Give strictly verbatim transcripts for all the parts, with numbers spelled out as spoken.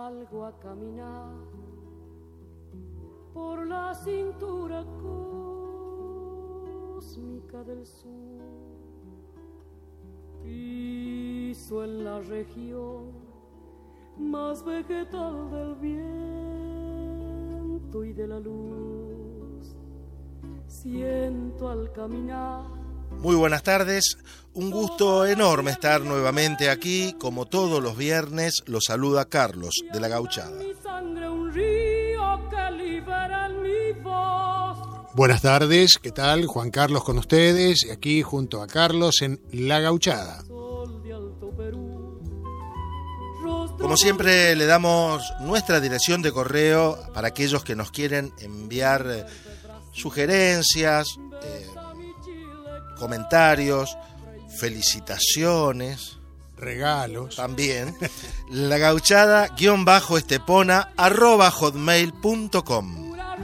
salgo a caminar por la cintura cósmica del sur. Piso en la región más vegetal del viento y de la luz. Siento al caminar. Muy buenas tardes, un gusto enorme estar nuevamente aquí, como todos los viernes. Los saluda Carlos de La Gauchada. Buenas tardes, ¿qué tal? Juan Carlos con ustedes, aquí junto a Carlos en La Gauchada. Como siempre, le damos nuestra dirección de correo para aquellos que nos quieren enviar eh, sugerencias, eh, comentarios, felicitaciones, regalos. También, la gauchada guión bajo estepona arroba hotmail punto com.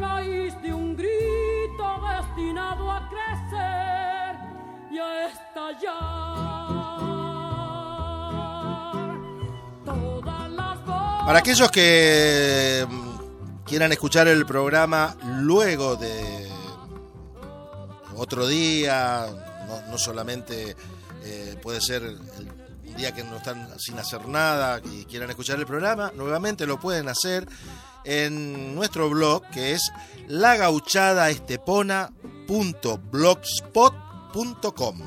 Para aquellos que quieran escuchar el programa luego de otro día, no, no solamente eh, puede ser el día que no están sin hacer nada y quieran escuchar el programa, nuevamente lo pueden hacer en nuestro blog, que es la gauchada estepona punto blogspot punto com.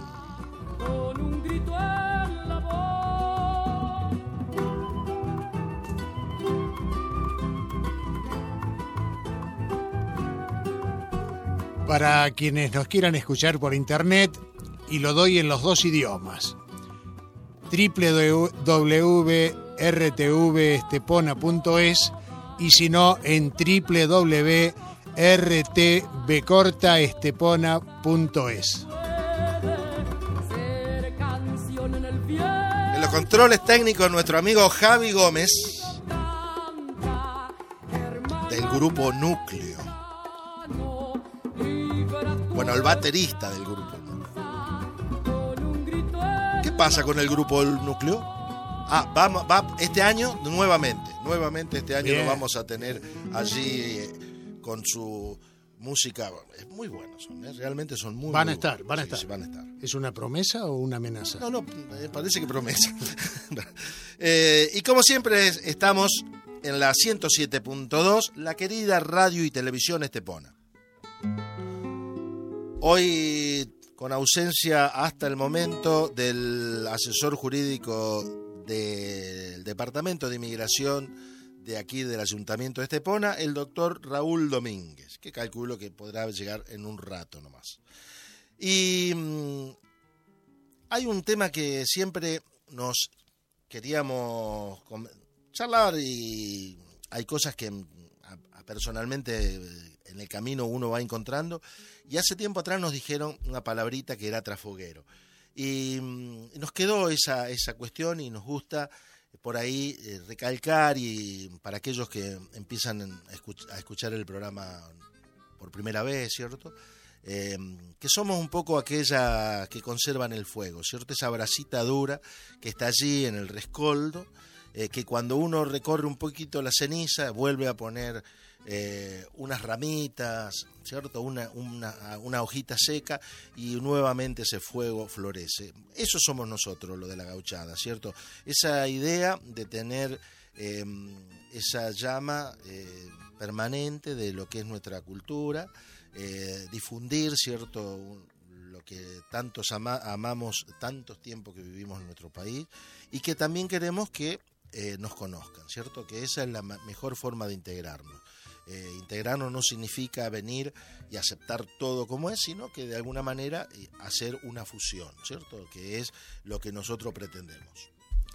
Para quienes nos quieran escuchar por internet, y lo doy en los dos idiomas, doble u doble u doble u punto r t v estepona punto es y si no en doble u doble u doble u punto r t v corta estepona punto es. En los controles técnicos, nuestro amigo Javi Gómez, del grupo Núcleo. Bueno, el baterista del grupo. ¿Qué pasa con el grupo Núcleo? Ah, vamos, va este año nuevamente, nuevamente este año Bien. Lo vamos a tener allí eh, con su música. Es muy bueno, son, ¿eh? Realmente son muy Van muy a estar, buenos. van a Sí, estar. sí, van a estar. ¿Es una promesa o una amenaza? No, no, eh, parece que promesa. eh, y como siempre estamos en la ciento siete punto dos, la querida radio y televisión estepona. Hoy, con ausencia hasta el momento del asesor jurídico del Departamento de Inmigración de aquí del Ayuntamiento de Estepona, el doctor Raúl Domínguez, que calculo que podrá llegar en un rato nomás. Y mmm, hay un tema que siempre nos queríamos charlar y hay cosas que a, a personalmente en el camino uno va encontrando. Y hace tiempo atrás nos dijeron una palabrita que era trafoguero. Y mmm, nos quedó esa, esa cuestión y nos gusta por ahí eh, recalcar, y para aquellos que empiezan a, escuch- a escuchar el programa por primera vez, ¿cierto? Eh, que somos un poco aquella que conservan el fuego, ¿cierto? Esa brasita dura que está allí en el rescoldo, eh, que cuando uno recorre un poquito la ceniza vuelve a poner Eh, unas ramitas, ¿cierto? Una, una, una hojita seca y nuevamente ese fuego florece. Eso somos nosotros, lo de la gauchada, ¿cierto? Esa idea de tener eh, esa llama eh, permanente de lo que es nuestra cultura, eh, difundir, ¿cierto? Lo que tantos ama, amamos, tantos tiempos que vivimos en nuestro país y que también queremos que eh, nos conozcan, ¿cierto? Que esa es la mejor forma de integrarnos. Eh, integrarnos no significa venir y aceptar todo como es, sino que de alguna manera eh, hacer una fusión, ¿cierto? Que es lo que nosotros pretendemos.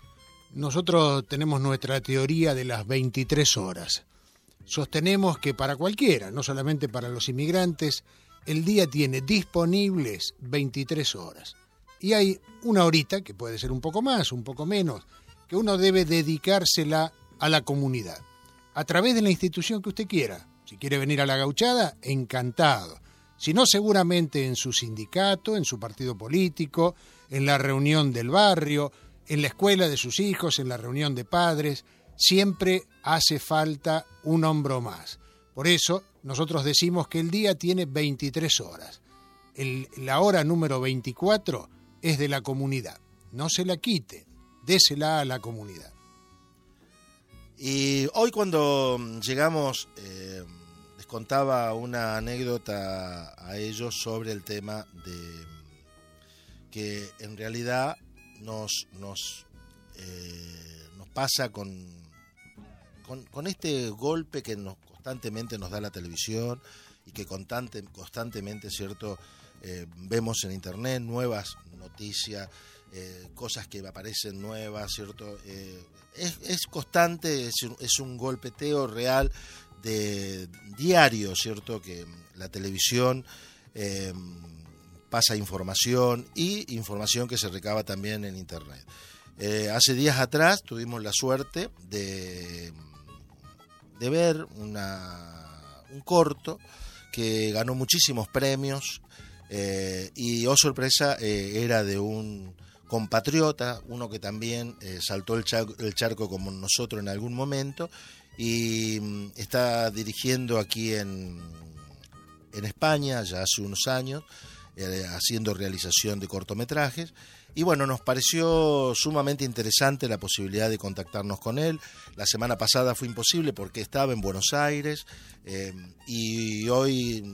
Nosotros tenemos nuestra teoría de las veintitrés horas. Sostenemos que para cualquiera, no solamente para los inmigrantes, el día tiene disponibles veintitrés horas. Y hay una horita, que puede ser un poco más, un poco menos, que uno debe dedicársela a la comunidad, a través de la institución que usted quiera. Si quiere venir a La Gauchada, encantado. Si no, seguramente en su sindicato, en su partido político, en la reunión del barrio, en la escuela de sus hijos, en la reunión de padres, siempre hace falta un hombro más. Por eso nosotros decimos que el día tiene veintitrés horas. El, la hora número veinticuatro es de la comunidad. No se la quite, désela a la comunidad. Y hoy cuando llegamos, eh, les contaba una anécdota a ellos sobre el tema de que en realidad nos, nos, eh, nos pasa con, con, con este golpe que nos constantemente nos da la televisión y que constante, constantemente, ¿cierto?, eh, vemos en internet nuevas noticias, eh, cosas que aparecen nuevas, ¿cierto? Eh, es, es constante, es un, es un golpeteo real de diario, ¿cierto?, que la televisión eh, pasa información y información que se recaba también en internet. Eh, hace días atrás tuvimos la suerte de, de ver una, un corto que ganó muchísimos premios eh, y, oh sorpresa, eh, era de un compatriota, uno que también eh, saltó el charco, el charco como nosotros en algún momento y mm, está dirigiendo aquí en, en España ya hace unos años, eh, haciendo realización de cortometrajes. Y bueno, nos pareció sumamente interesante la posibilidad de contactarnos con él. La semana pasada fue imposible porque estaba en Buenos Aires eh, y hoy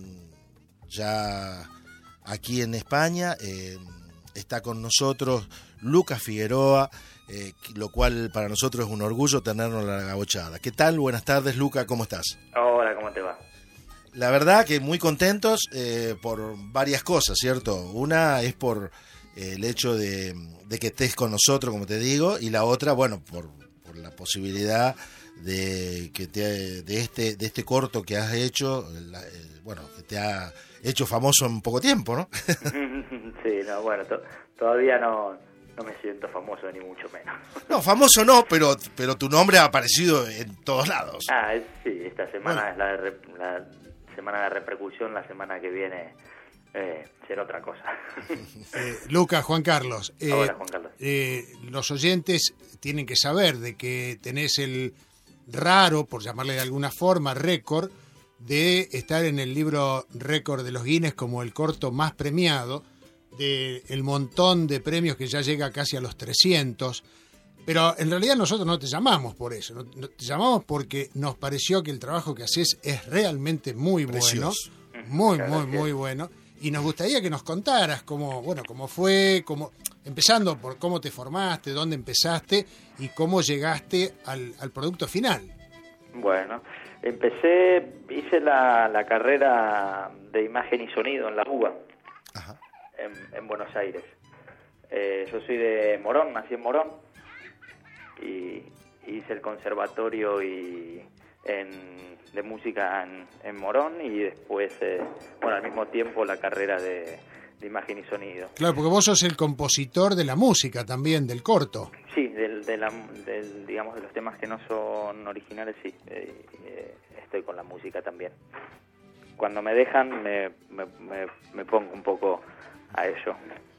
ya aquí en España eh, está con nosotros Lucas Figueroa, eh, lo cual para nosotros es un orgullo tenernos la gauchada. ¿Qué tal? Buenas tardes, Lucas, ¿cómo estás? Hola, ¿cómo te va? La verdad que muy contentos eh, por varias cosas, ¿cierto? Una es por el hecho de, de que estés con nosotros, como te digo, y la otra, bueno, por, por la posibilidad de que te, de este de este corto que has hecho, la, el, bueno, que te ha hecho famoso en poco tiempo, ¿no? Sí, no, bueno, to, todavía no, no me siento famoso, ni mucho menos. No, famoso no, pero pero tu nombre ha aparecido en todos lados. Ah, es, sí, esta semana bueno. es la, de, la semana de repercusión, la semana que viene Eh, será otra cosa. eh, Lucas, Juan Carlos, eh, Hola, Juan Carlos. Eh, los oyentes tienen que saber de que tenés el raro, por llamarle de alguna forma, récord de estar en el libro récord de los Guinness como el corto más premiado, de el montón de premios que ya llega casi a los trescientos. Pero en realidad nosotros no te llamamos por eso, no, no, te llamamos porque nos pareció que el trabajo que haces es realmente muy Precioso. bueno, muy, Muchas muy, gracias. muy bueno. Y nos gustaría que nos contaras cómo, bueno, cómo fue, cómo, empezando por cómo te formaste, dónde empezaste y cómo llegaste al, al producto final. Bueno, empecé, hice la, la carrera de imagen y sonido en la UBA, Ajá. en, en Buenos Aires. Eh, yo soy de Morón, nací en Morón, y hice el conservatorio y en de música en, en Morón y después, eh, bueno, al mismo tiempo la carrera de, de imagen y sonido. Claro, porque vos sos el compositor de la música también, del corto. Sí, del, de la, del, digamos, de los temas que no son originales, sí, eh, eh, estoy con la música también. Cuando me dejan me, me, me, me pongo un poco a ello.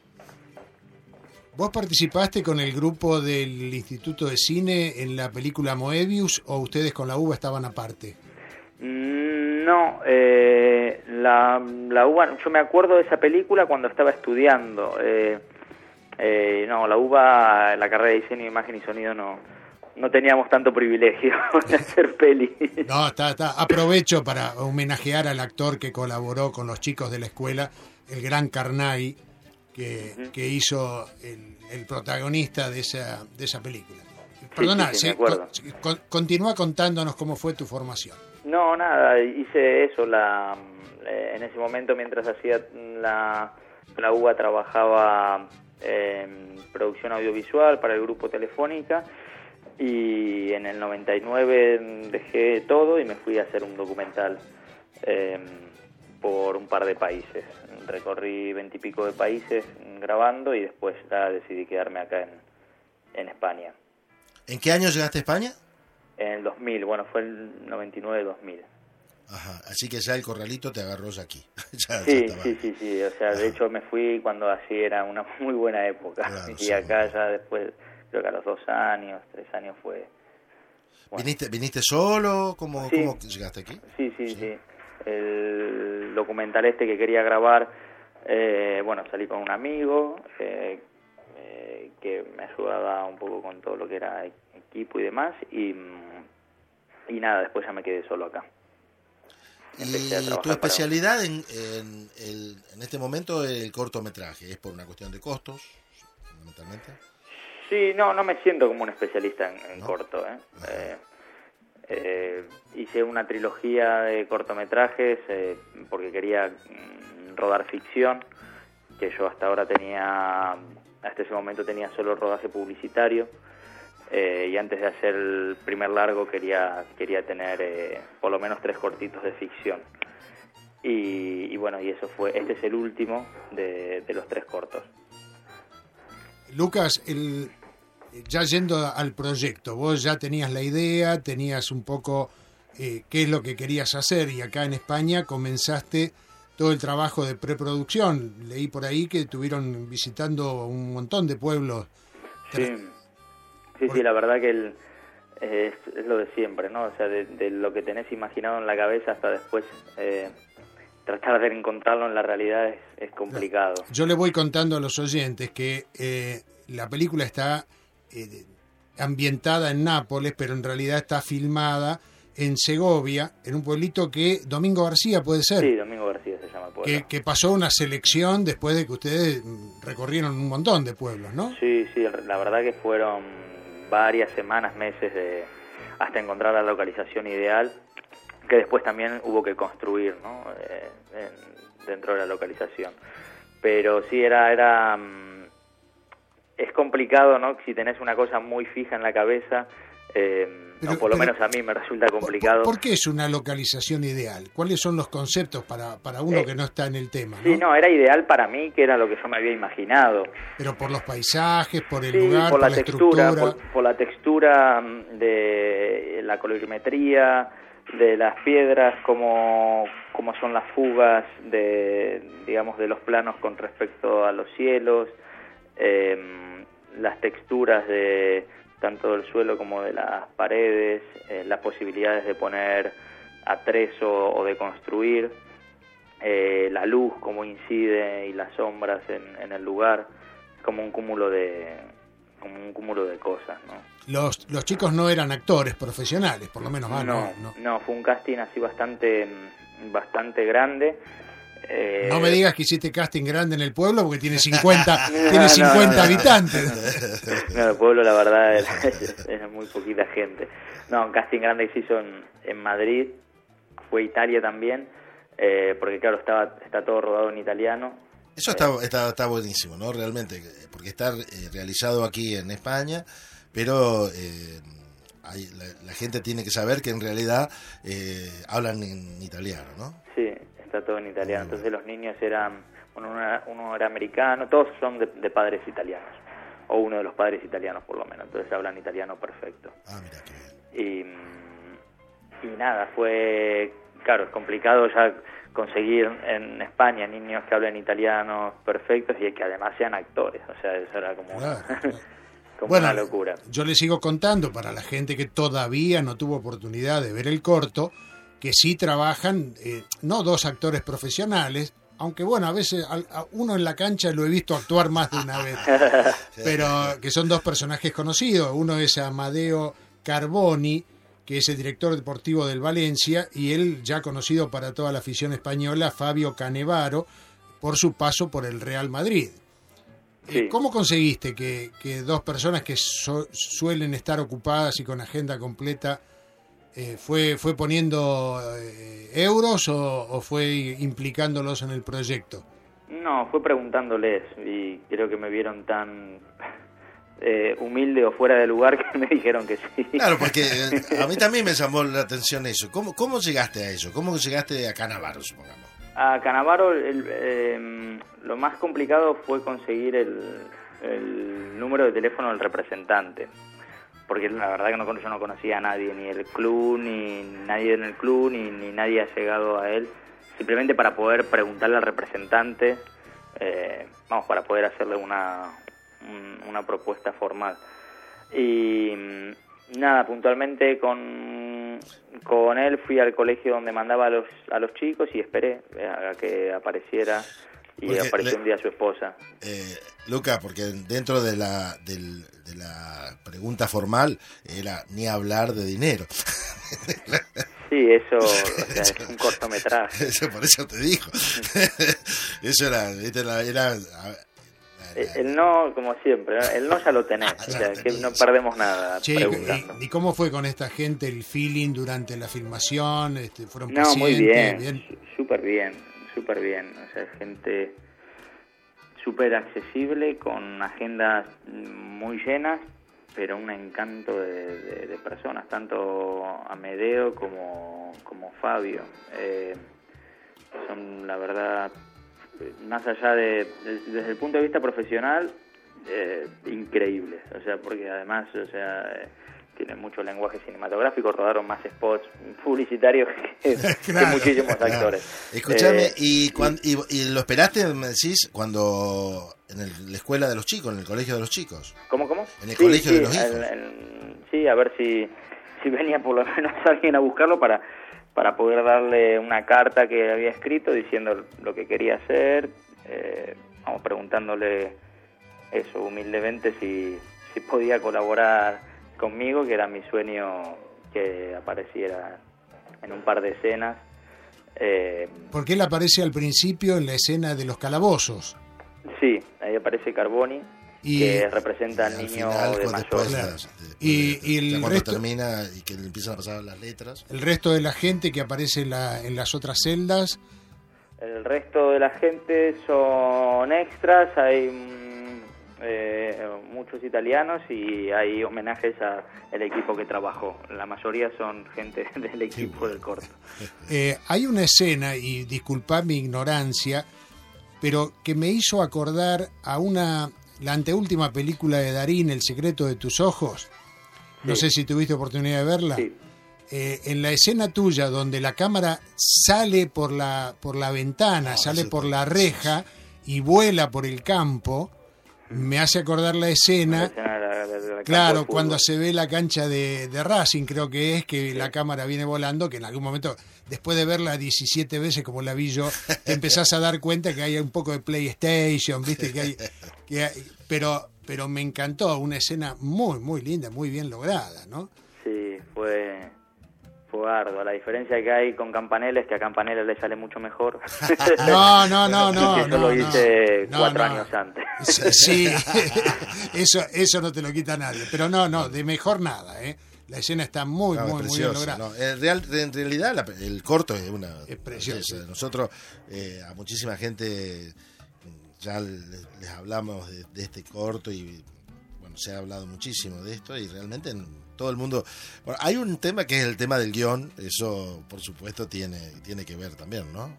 ¿Vos participaste con el grupo del Instituto de Cine en la película Moebius o ustedes con la UBA estaban aparte? No, eh, la, la UBA, yo me acuerdo de esa película cuando estaba estudiando. Eh, eh, no, la UBA, la carrera de diseño, imagen y sonido, no, no teníamos tanto privilegio de hacer peli. No, está, está. Aprovecho para homenajear al actor que colaboró con los chicos de la escuela, el gran Carnay, que, uh-huh. que hizo el, el protagonista de esa, de esa película. Perdona, sí, sí, sí, me con, acuerdo. con, continúa contándonos cómo fue tu formación. No, nada, hice eso, la, eh, en ese momento mientras hacía la, la UBA trabajaba en producción audiovisual para el grupo Telefónica y en el noventa y nueve dejé todo y me fui a hacer un documental eh, por un par de países. Recorrí veintipico de países grabando y después ya decidí quedarme acá en, en España. ¿En qué año llegaste a España? En el dos mil, bueno, fue el noventa y nueve dos mil. Ajá, así que ya el corralito te agarró ya aquí. ya, sí, ya sí, sí, sí, o sea, Ajá. de hecho me fui cuando así era una muy buena época. Claro, y sí. acá ya después, creo que a los dos años, tres años fue Bueno. ¿Viniste, viniste solo? ¿Cómo, Sí. ¿Cómo llegaste aquí? Sí, sí, sí, sí. El documental este que quería grabar, eh, bueno, salí con un amigo eh, eh, que me ayudaba un poco con todo lo que era equipo y demás, y, y nada, después ya me quedé solo acá. Empecé a Y trabajar tu especialidad en, en, el, en este momento es el cortometraje, ¿es por una cuestión de costos, fundamentalmente? Sí, no, no me siento como un especialista en, en ¿No? corto. ¿eh? Eh, eh, hice una trilogía de cortometrajes eh, porque quería mm, rodar ficción, que yo hasta ahora tenía, hasta ese momento tenía solo rodaje publicitario, eh, y antes de hacer el primer largo quería quería tener eh, por lo menos tres cortitos de ficción. Y, y bueno, y eso fue, este es el último de, de los tres cortos. Lucas, el, ya yendo al proyecto, vos ya tenías la idea, tenías un poco eh, qué es lo que querías hacer, y acá en España comenzaste todo el trabajo de preproducción. Leí por ahí que estuvieron visitando un montón de pueblos. Sí, sí, sí, la verdad que el, eh, es, es lo de siempre, ¿no? O sea, de, de lo que tenés imaginado en la cabeza hasta después eh, tratar de encontrarlo en la realidad es, es complicado. Yo le voy contando a los oyentes que eh, la película está eh, ambientada en Nápoles, pero en realidad está filmada en Segovia, en un pueblito que Domingo García puede ser. Sí, Domingo García se llama el pueblo. Que, que pasó una selección después de que ustedes recorrieron un montón de pueblos, ¿no? Sí, sí, la verdad que fueron varias semanas, meses de hasta encontrar la localización ideal, que después también hubo que construir, ¿no? Eh, en, dentro de la localización. Pero sí, era era um, es complicado, ¿no? Si tenés una cosa muy fija en la cabeza, eh, Pero, o por lo pero, menos a mí me resulta complicado. ¿Por, por qué es una localización ideal? ¿Cuáles son los conceptos para, para uno Eh, que no está en el tema? Sí, ¿no? no, era ideal para mí, que era lo que yo me había imaginado. Pero por los paisajes, por el Sí, lugar, por la, la textura, estructura. por, por la textura de la colorimetría, de las piedras, como, como son las fugas de, digamos, de los planos con respecto a los cielos, eh, las texturas de tanto del suelo como de las paredes, eh, las posibilidades de poner atrezo o de construir, eh, la luz cómo incide y las sombras en, en el lugar, como un cúmulo de como un cúmulo de cosas, ¿no? Los, los chicos no eran actores profesionales, por lo menos. Ah, no, no, no. no, fue un casting así bastante bastante grande. Eh, No me digas que hiciste casting grande en el pueblo porque tiene cincuenta, No, tiene no, cincuenta no. habitantes. No, el pueblo la verdad era, era muy poquita gente. No, un casting grande que se hizo en, en Madrid, fue Italia también, eh, porque claro, estaba está todo rodado en italiano. Eso está, está, está buenísimo, ¿no? Realmente, porque está eh, realizado aquí en España, pero eh, hay, la, la gente tiene que saber que en realidad eh, hablan en italiano, ¿no? Sí, está todo en italiano. Entonces los niños eran, bueno, uno era, uno era americano, todos son de, de padres italianos, o uno de los padres italianos por lo menos, entonces hablan italiano perfecto. Ah, mira, qué bien. Y, y nada, fue, claro, es complicado ya conseguir en España niños que hablen italiano perfectos y que además sean actores, o sea, eso era como, Claro, claro. como Bueno, una locura. yo les sigo contando para la gente que todavía no tuvo oportunidad de ver el corto, que sí trabajan, eh, no dos actores profesionales, aunque bueno, a veces a, a uno en la cancha lo he visto actuar más de una vez, pero que son dos personajes conocidos. Uno es Amadeo Carboni, que es el director deportivo del Valencia, y él ya conocido para toda la afición española, Fabio Cannavaro, por su paso por el Real Madrid. Sí. ¿Cómo conseguiste que, que dos personas que so, suelen estar ocupadas y con agenda completa, eh, fue, fue poniendo eh, euros o, o fue implicándolos en el proyecto? No, fue preguntándoles y creo que me vieron tan eh, humilde o fuera de lugar que me dijeron que sí. Claro, porque eh, a mí también me llamó la atención eso. ¿Cómo, cómo llegaste a eso? ¿Cómo llegaste a Cannavaro, supongamos? A Cannavaro el, eh, lo más complicado fue conseguir el, el número de teléfono del representante, porque la verdad que no, yo no conocía a nadie, ni el club, ni nadie en el club, ni, ni nadie ha llegado a él, simplemente para poder preguntarle al representante, eh, vamos, para poder hacerle una, un, una propuesta formal. Y, Nada, puntualmente con, con él fui al colegio donde mandaba a los, a los chicos y esperé a que apareciera y porque apareció le, un día su esposa. Eh, Luca, porque dentro de la, del, de la pregunta formal era ni hablar de dinero. Sí, eso, o sea, es un cortometraje. Eso, por eso te digo. Eso era... era, era el no, como siempre, el no ya lo tenés, o sea, que no perdemos nada che, preguntando. ¿Y cómo fue con esta gente el feeling durante la filmación? Este, ¿Fueron no, pacientes? muy bien, bien? súper bien, súper bien. O sea, gente súper accesible, con agendas muy llenas, pero un encanto de, de, de personas, tanto Amedeo como, como Fabio. Eh, son, la verdad, más allá de, de, desde el punto de vista profesional, eh, increíbles, o sea, porque además, o sea, eh, tienen mucho lenguaje cinematográfico, rodaron más spots publicitarios que, claro, que muchísimos claro. actores. Escúchame, eh, y, cuando, y, y lo esperaste, me decís, cuando en el, la escuela de los chicos, en el colegio de los chicos. ¿Cómo, cómo? En el sí, colegio sí, de los hijos. El, el, sí, a ver si, si venía por lo menos alguien a buscarlo para... para poder darle una carta que había escrito diciendo lo que quería hacer, eh, vamos, preguntándole eso humildemente si, si podía colaborar conmigo, que era mi sueño que apareciera en un par de escenas. Eh, Porque él aparece al principio en la escena de los calabozos. Sí, ahí aparece Carboni, y, que representa al niño final, de mayor. Después, claro. después y, de, y el cuando resto, termina y que le empiezan a pasar las letras. El resto de la gente que aparece en, la, en las otras celdas. El resto de la gente son extras, hay eh, muchos italianos y hay homenajes al equipo que trabajó. La mayoría son gente del equipo del corto. Eh, hay una escena, y disculpad mi ignorancia, pero que me hizo acordar a una... la anteúltima película de Darín, El secreto de tus ojos. No sí. sé si tuviste oportunidad de verla. Sí. Eh, en la escena tuya, donde la cámara sale por la, por la ventana, no, sale por la reja y vuela por el campo, me hace acordar la escena, la escena de la, de la claro, cuando se ve la cancha de, de Racing, creo que es, que sí. la cámara viene volando, que en algún momento, después de verla diecisiete veces como la vi yo, te empezás a dar cuenta que hay un poco de PlayStation, ¿viste? Que hay, que hay, pero, pero me encantó, una escena muy, muy linda, muy bien lograda, ¿no? Sí, fue... fue arduo. La diferencia que hay con Campanella es que a Campanella le sale mucho mejor. No, no, no, no. Eso no, lo hice no, cuatro no. años antes. Sí, eso, eso no te lo quita nadie. Pero no, no, de mejor nada, ¿eh? La escena está muy, no, muy, preciosa, muy bien lograda. No. En, real, en realidad la, el corto es una... Es precioso. Es, nosotros eh, a muchísima gente ya les, les hablamos de, de este corto y bueno, se ha hablado muchísimo de esto y realmente... En, todo el mundo... Bueno, hay un tema que es el tema del guión, eso por supuesto tiene, tiene que ver también, ¿no?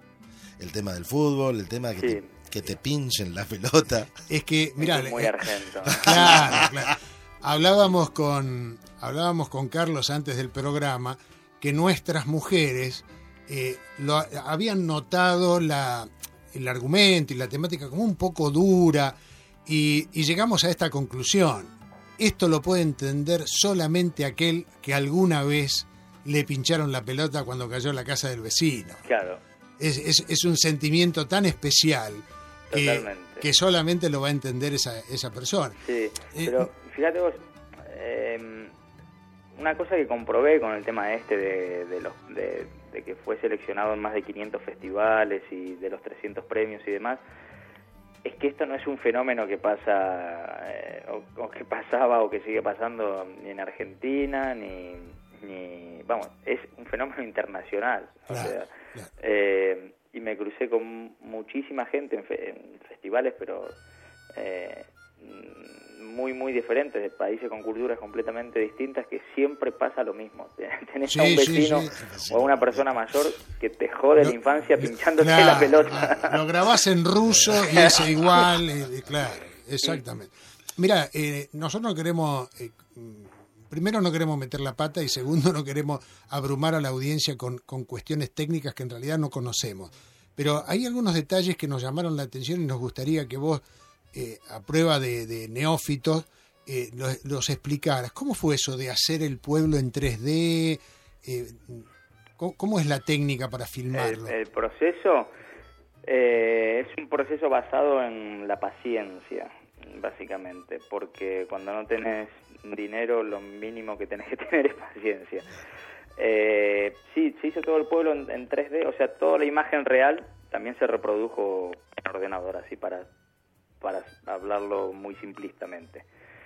El tema del fútbol, el tema que, sí. te, que te pinchen la pelota. Es que, mirá... Es muy argento. Claro, claro. Hablábamos con, hablábamos con Carlos antes del programa que nuestras mujeres eh, lo, habían notado la, el argumento y la temática como un poco dura y, y llegamos a esta conclusión. Esto lo puede entender solamente aquel que alguna vez le pincharon la pelota cuando cayó en la casa del vecino. Claro. Es, es, es un sentimiento tan especial que, que solamente lo va a entender esa, esa persona. Sí, eh, pero fíjate vos, eh, una cosa que comprobé con el tema este de, de, los, de, de que fue seleccionado en más de quinientos festivales y de los trescientos premios y demás, es que esto no es un fenómeno que pasa eh, o, o que pasaba o que sigue pasando ni en Argentina ni, ni vamos, es un fenómeno internacional. Claro, o sea, claro. Eh, y me crucé con muchísima gente en, fe, en festivales, pero eh, muy muy diferentes, de países con culturas completamente distintas, que siempre pasa lo mismo. Tenés sí, a un vecino sí, sí. o a una persona mayor que te jode lo, la infancia pinchándote claro, la pelota. Lo grabás en ruso y es igual, eh, claro, exactamente. Mira, eh, nosotros no queremos, eh, primero no queremos meter la pata y segundo no queremos abrumar a la audiencia con, con cuestiones técnicas que en realidad no conocemos. Pero hay algunos detalles que nos llamaron la atención y nos gustaría que vos, Eh, a prueba de, de neófitos, eh, los, los explicaras. ¿Cómo fue eso de hacer el pueblo en tres D? Eh, ¿cómo, ¿Cómo es la técnica para filmarlo? El, el proceso eh, es un proceso basado en la paciencia, básicamente, porque cuando no tenés dinero, lo mínimo que tenés que tener es paciencia. Eh, sí, se hizo todo el pueblo en, en tres D, o sea, toda la imagen real también se reprodujo en ordenador, así para, para hablarlo muy simplistamente.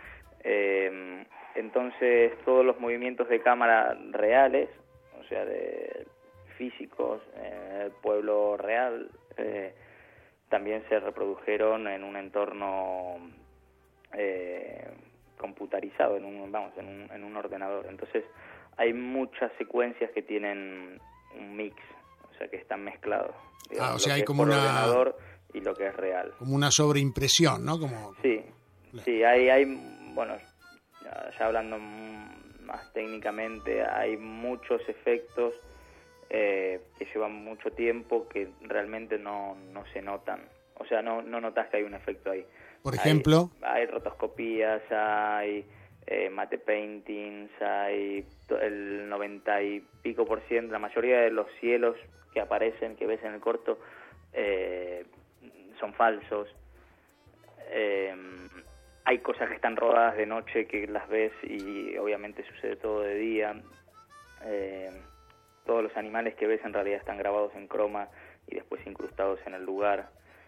Eh, entonces, todos los movimientos de cámara reales, o sea, de físicos, eh, el pueblo real, eh, también se reprodujeron en un entorno eh, computarizado, en un, vamos, en un, en un ordenador. Entonces, hay muchas secuencias que tienen un mix, o sea, que están mezclados. Digamos, ah, o sea, lo hay que como es por una ordenador y lo que es real. Como una sobreimpresión, ¿no? Como, sí, claro. sí, hay, hay, bueno, ya hablando más técnicamente, hay muchos efectos eh, que llevan mucho tiempo que realmente no, no se notan. O sea, no, no notas que hay un efecto ahí. Por ejemplo, Hay, hay rotoscopías, hay eh, mate paintings, hay el noventa y pico por ciento, la mayoría de los cielos que aparecen, que ves en el corto, eh, son falsos. Eh, hay cosas que están rodadas de noche que las ves y obviamente sucede todo de día. Eh, todos los animales que ves en realidad están grabados en croma y después incrustados en el lugar.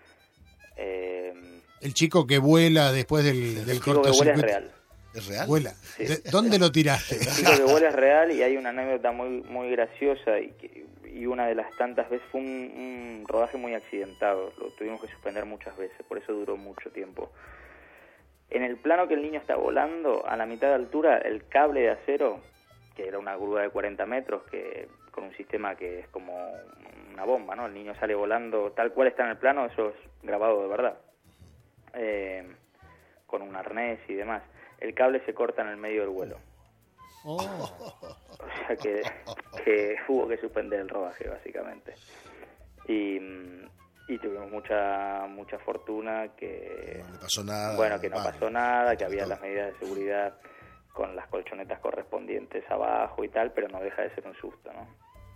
Eh, el chico que vuela después del, del cortocircuito. Es real. ¿Es real? Vuela. Sí. ¿Dónde lo tiraste? El chico que vuela es real y hay una anécdota muy muy graciosa y, que, y una de las tantas veces fue un, un rodaje muy accidentado. Lo tuvimos que suspender muchas veces, por eso duró mucho tiempo. En el plano que el niño está volando, a la mitad de altura, el cable de acero, que era una grúa de cuarenta metros, que con un sistema que es como una bomba, ¿no? El niño sale volando tal cual está en el plano, eso es grabado de verdad, eh, con un arnés y demás. El cable se corta en el medio del vuelo. Oh. O sea que, que hubo que suspender el rodaje, básicamente. Y, y tuvimos mucha mucha fortuna que... No le pasó nada. Bueno, que no vale. pasó nada, que había las medidas de seguridad con las colchonetas correspondientes abajo y tal, pero no deja de ser un susto, ¿no?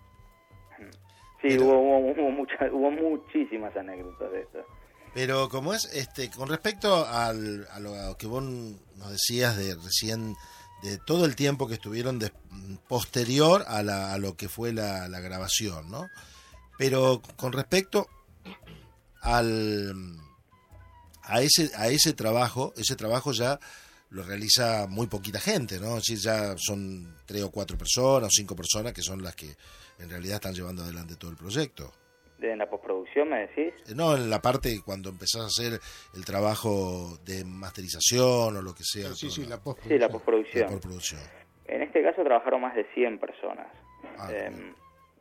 Sí, Pero... hubo, hubo, hubo, mucha, hubo muchísimas anécdotas de esto. Pero como es, este, con respecto al, a lo que vos nos decías de recién, de todo el tiempo que estuvieron de, posterior a, la, a lo que fue la, la grabación, ¿no? Pero con respecto al a ese a ese trabajo, ese trabajo ya lo realiza muy poquita gente, ¿no? Es decir, ya son tres o cuatro personas o cinco personas que son las que en realidad están llevando adelante todo el proyecto. ¿En la postproducción me decís? No, en la parte cuando empezás a hacer el trabajo de masterización o lo que sea. Sí, sí, la, la postproducción. Sí, la postproducción. La postproducción. En este caso trabajaron más de cien personas. Ah, eh,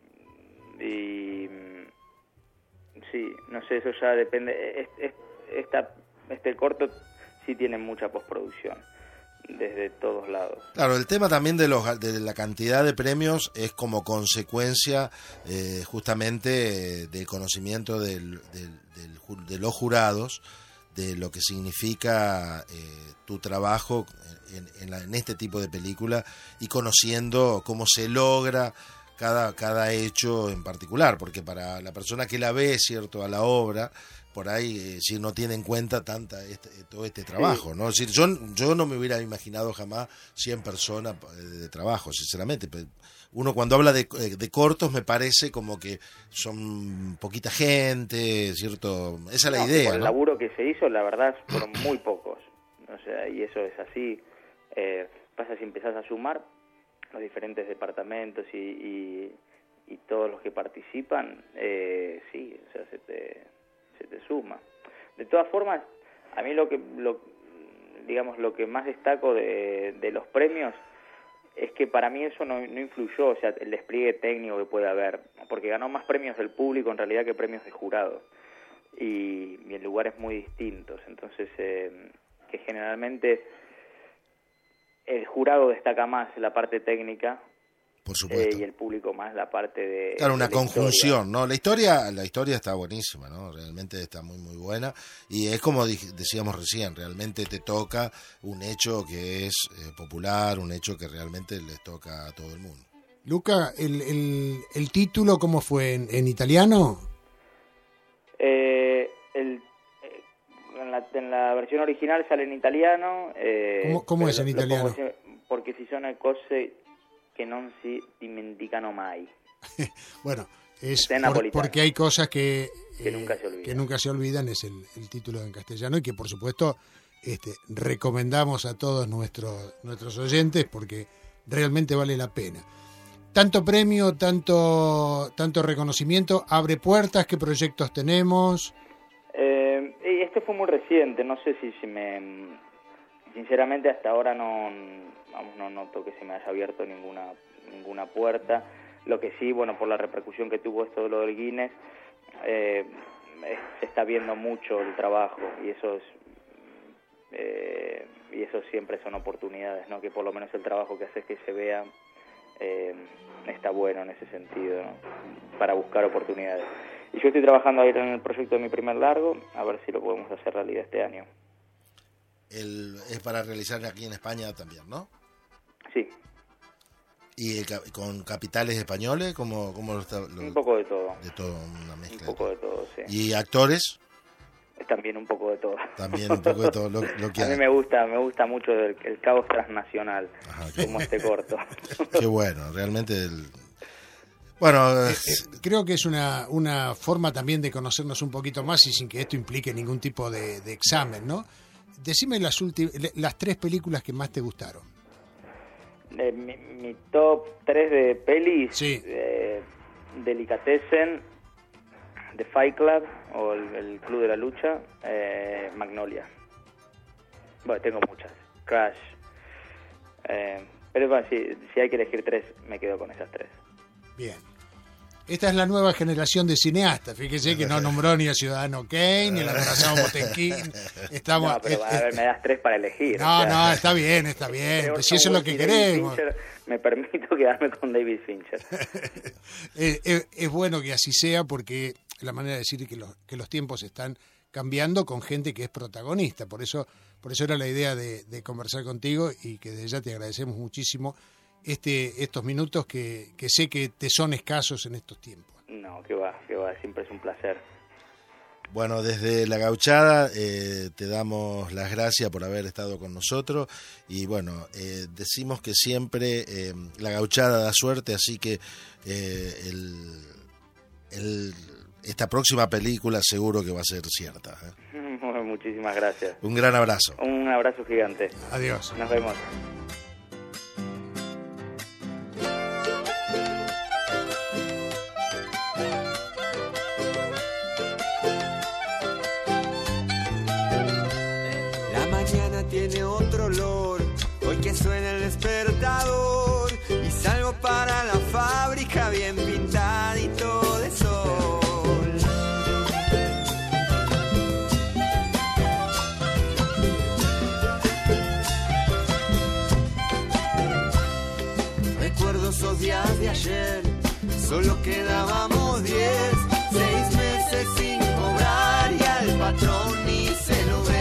y sí, no sé, eso ya depende. Es, es, esta, este corto sí tiene mucha postproducción desde todos lados. Claro, el tema también de, los, de la cantidad de premios es como consecuencia eh, justamente del conocimiento del, del, del, de los jurados, de lo que significa eh, tu trabajo en, en, la, en este tipo de película y conociendo cómo se logra cada, cada hecho en particular, porque para la persona que la ve, cierto, a la obra, por ahí eh, si no tiene en cuenta tanta este, todo este trabajo, ¿no? Es decir, yo, yo no me hubiera imaginado jamás cien personas de trabajo, sinceramente. Uno cuando habla de, de cortos me parece como que son poquita gente, ¿cierto? Esa es la no, idea, por el ¿no? laburo que se hizo, la verdad, fueron muy pocos. O sea, y eso es así. Eh, pasa si empezás a sumar los diferentes departamentos y, y, y todos los que participan, eh, sí, o sea, se te... se te suma. De todas formas, a mí lo que lo, digamos lo que más destaco de, de los premios es que para mí eso no, no influyó, o sea, el despliegue técnico que puede haber, porque ganó más premios del público en realidad que premios de jurado y, y en lugares muy distintos. Entonces, eh, que generalmente el jurado destaca más la parte técnica Por supuesto. Eh, y el público más la parte de... Claro, una de la conjunción, historia. ¿no? La historia, la historia está buenísima, ¿no? Realmente está muy, muy buena. Y es como dij- decíamos recién, realmente te toca un hecho que es eh, popular, un hecho que realmente les toca a todo el mundo. Luca, ¿el, el, el título cómo fue? ¿En, en italiano? Eh, el, eh, en, la, en la versión original sale en italiano. Eh, ¿Cómo- cómo pero es en lo- lo italiano? pongo así, porque si sono cose que non si dimenticano mai. Bueno, es Está en por- napolitano. porque hay cosas que, Que nunca se olvidan. que nunca se olvidan, es el, el título en castellano, y que por supuesto este, recomendamos a todos nuestros, nuestros oyentes porque realmente vale la pena. Tanto premio, tanto, tanto reconocimiento, abre puertas, ¿qué proyectos tenemos? Eh, y este fue muy reciente, no sé si, si me... Sinceramente hasta ahora no, vamos, no noto que se me haya abierto ninguna ninguna puerta. Lo que sí, bueno, por la repercusión que tuvo esto de lo del Guinness, eh, se está viendo mucho el trabajo y eso es, eh, y eso siempre son oportunidades, ¿no? Que por lo menos el trabajo que haces que se vea eh, está bueno en ese sentido, ¿no? Para buscar oportunidades. Y yo estoy trabajando ahí en el proyecto de mi primer largo, a ver si lo podemos hacer realidad este año. El, es para realizar aquí en España también, ¿no? Sí, ¿Y el ca- con capitales españoles? ¿Cómo, cómo lo está? Lo, un poco de todo, de todo, una mezcla. un de poco todo. de todo, sí. ¿Y actores? También un poco de todo. También un poco de todo lo, lo que A mí hay. me gusta, me gusta mucho el, el caos transnacional, Ajá, qué, como este corto. qué bueno, realmente. El, bueno, Eh, eh, creo que es una, una forma también de conocernos un poquito más y sin que esto implique ningún tipo de, de examen, ¿no? Decime las, ulti- las tres películas que más te gustaron. Eh, mi, mi top tres de pelis, Sí. eh, Delicatessen, The Fight Club o el, el Club de la Lucha, eh, Magnolia. Bueno, tengo muchas. Crash. Eh, pero bueno, si, si hay que elegir tres, me quedo con esas tres. Bien. Esta es la nueva generación de cineastas. Fíjese que no nombró ni a Ciudadano Kane, ni al acorazado Potemkin. Estamos, No, pero eh, a ver, eh, me das tres para elegir. no, o sea, no, está bien, está bien. entre Pues si eso es Orson lo que Welles y David queremos. Fincher, me permito quedarme con David Fincher. Eh, eh, es bueno que así sea porque la manera de decir que los, que los tiempos están cambiando con gente que es protagonista. Por eso, por eso era la idea de, de conversar contigo y que desde ya te agradecemos muchísimo este, estos minutos que, que sé que te son escasos en estos tiempos. No, que va, que va, siempre es un placer. bueno, desde La Gauchada eh, te damos las gracias por haber estado con nosotros y bueno, eh, decimos que siempre eh, La Gauchada da suerte, así que eh, el, el, esta próxima película seguro que va a ser cierta. ¿eh? Muchísimas gracias. Un gran abrazo. Un abrazo gigante. Adiós. Nos vemos. La mañana tiene otro olor, hoy que suena el despertador y salgo para la fábrica bien pintadito de sol. Recuerdo esos días de ayer, solo quedábamos diez, seis meses sin cobrar y al patrón ni se lo ve.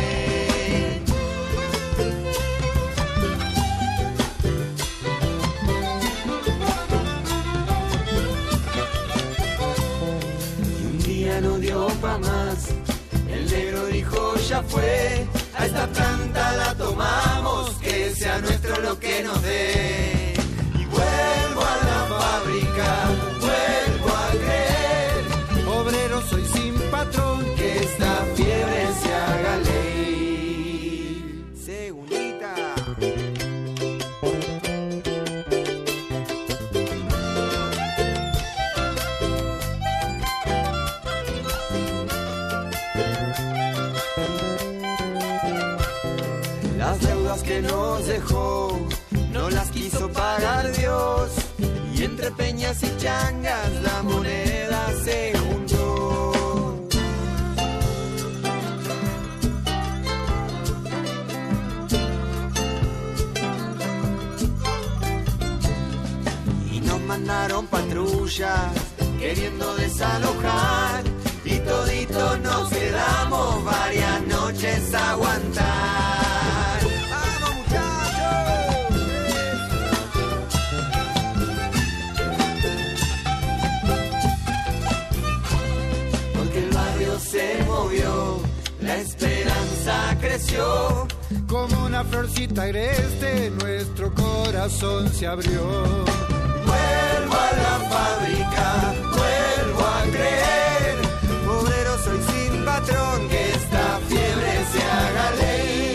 Y un día no dio pa' más, el negro dijo ya fue, a esta planta la tomamos, que sea nuestro lo que nos dé. Y vuelvo a la fábrica, vuelvo a creer, obrero soy sin patrón, que esta fiebre se haga ley. Segundita. Las deudas que nos dejó no las quiso pagar Dios y entre peñas y changas la moneda se juntó. Y nos patrullas queriendo desalojar y toditos nos quedamos varias noches a aguantar. ¡Vamos, muchachos! Porque el barrio se movió, la esperanza creció. Como una florcita agreste, nuestro corazón se abrió. Vuelvo a la fábrica, vuelvo a creer. Obrero soy sin patrón, que esta fiebre se haga ley.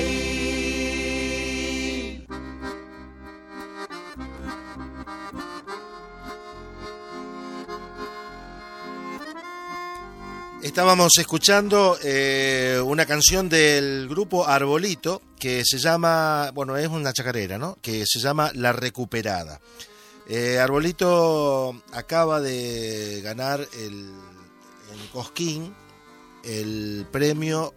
Estábamos escuchando eh, una canción del grupo Arbolito que se llama, bueno, es una chacarera, ¿no? Que se llama La Recuperada. Eh, Arbolito acaba de ganar el, en Cosquín el premio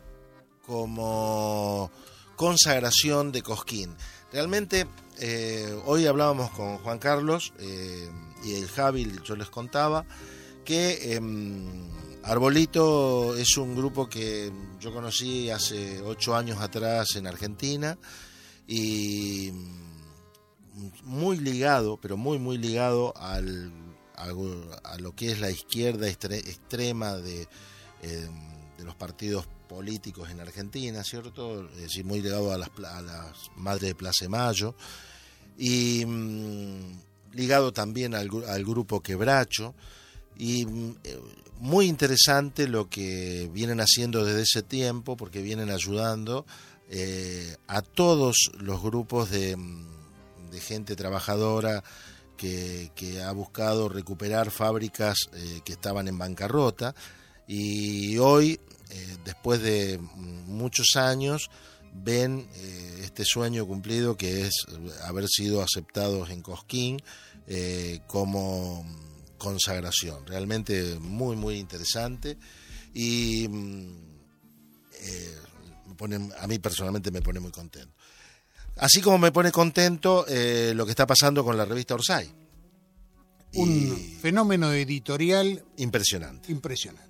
como consagración de Cosquín. Realmente, eh, hoy hablábamos con Juan Carlos eh, y el Javi, yo les contaba que... Eh, Arbolito es un grupo que yo conocí hace ocho años atrás en Argentina y muy ligado, pero muy muy ligado al, a, a lo que es la izquierda extre, extrema de, eh, de los partidos políticos en Argentina, ¿cierto? Es decir, muy ligado a las, a las madres de Plaza de Mayo y mm, ligado también al, al grupo Quebracho y eh, muy interesante lo que vienen haciendo desde ese tiempo, porque vienen ayudando eh, a todos los grupos de, de gente trabajadora que, que ha buscado recuperar fábricas eh, que estaban en bancarrota y hoy, eh, después de muchos años, ven eh, este sueño cumplido que es haber sido aceptados en Cosquín eh, como consagración. Realmente muy muy interesante y eh, me pone, a mí personalmente me pone muy contento, así como me pone contento eh, lo que está pasando con la revista Orsay, un y... fenómeno editorial impresionante impresionante.